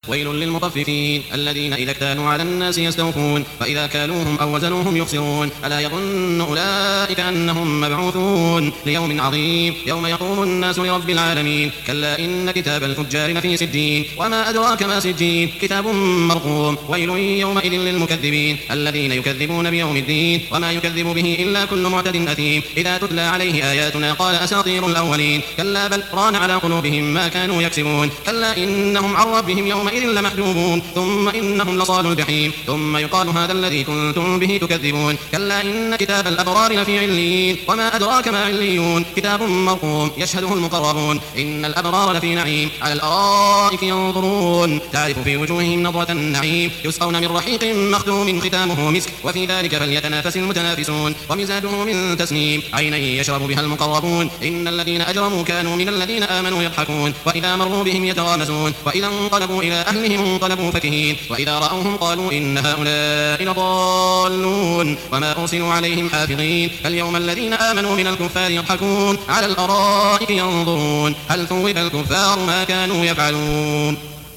ويل للمطففين الذين إذا اكتالوا على الناس يستوفون وإذا كالوهم أو وزنوهم يخسرون ألا يظن أولئك أنهم مبعوثون ليوم عظيم يوم يقوم الناس لرب العالمين كلا إن كتاب الفجار لفي سجين وما أدراك ما سجين كتاب مرقوم ويل يومئذ للمكذبين الذين يكذبون بيوم الدين وما يكذب به إلا كل معتد أثيم إذا تتلى عليه آياتنا قال أساطير الأولين كلا بل ران على قلوبهم ما كانوا يكسبون كلا إنهم عن ربهم يومئذ لمحجوبون ثم إنهم لصال الجحيم ثم يقال هذا الذي كنتم به تكذبون كلا إن كتاب الأبرار لفي عليين وما أدراك ما عليون كتاب مرقوم يشهده المقربون إن الأبرار لفي نعيم على الأرائك ينظرون تعرف في وجوههم نظرة النعيم يسقون من رحيق مختوم ختامه مسك وفي ذلك فليتنافس المتنافسون ومزاجه من تسنيم عينا يشرب بها المقربون إن الذين أجرموا كانوا من الذين آمنوا يضحكون وإذا مروا بهم يتغامزون وإذا انقلبوا إلى أهلهم انقلبوا فكهين وإذا رأوهم قالوا إن هؤلاء لضالون وما أرسلوا عليهم حافظين فاليوم الذين آمنوا من الكفار يضحكون على الأرائك ينظرون هل ثوب الكفار ما كانوا يفعلون